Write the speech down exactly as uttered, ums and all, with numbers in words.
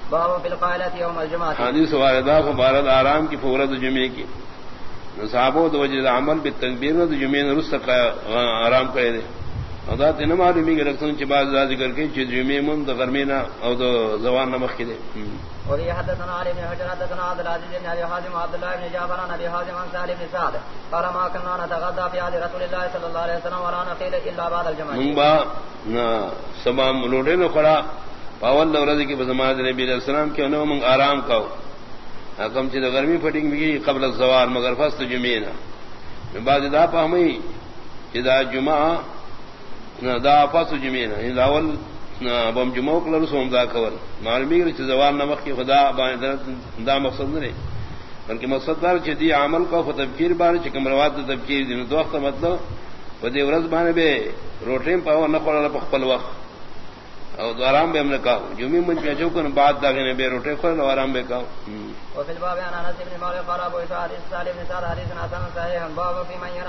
باب في القائلة يوم الجمعة. حدیث واردہ فبارد آرام کی فورت جمعے کی صحابوں تو وجہ عمل بالتکبیر نہ جمعے نے رس کا آرام کرے دے ادا تین معلومی کے رکھن چ بعد ذکر کے چ جمعے من تو گرمینا او تو زوان نمخ کے دے. اور یہ حدثنا علی بن حجر حدثنا عبد العزيز بن ابي حازم عبد الله بن جعفر عن ابي حازم عن سالم بن سعد قال ما كنا نتغدى في عهد رسول الله صلى الله عليه وسلم ولا نقيل الا بعد الجمعه. من با سمام لوٹے نہ کھڑا پاول دورہ کی بزمات نبی علیہ السلام کے انہوں من آرام کاو حکم چھ گرمی پھٹنگ بھی قبل الزوال مگر فست جمعہ نہ بعد دا پہمی کہ دا جمعہ دا فست جمعہ نہ لاول بم جمعہ کل رسوم دا کول معلومی کہ زوال نمک کی خدا دا مقصد نہیں بلکہ مقصد دار چھ دی عمل کو فتبکیر بار چھ کمروات تبکیر دین دو وقت مطلب ودی ورځ باندې به روټیم پاو نه کول په خپل وخت او آرام بے ہم نے کہا جمعی من پہ جو کن بعد داغے نے بے روٹے کھول آرام بے کہا. وفي الباب عن انس بن مالك قال ابو اسحاق حديث سالم بن سعد حديث حسن صحيح باب في من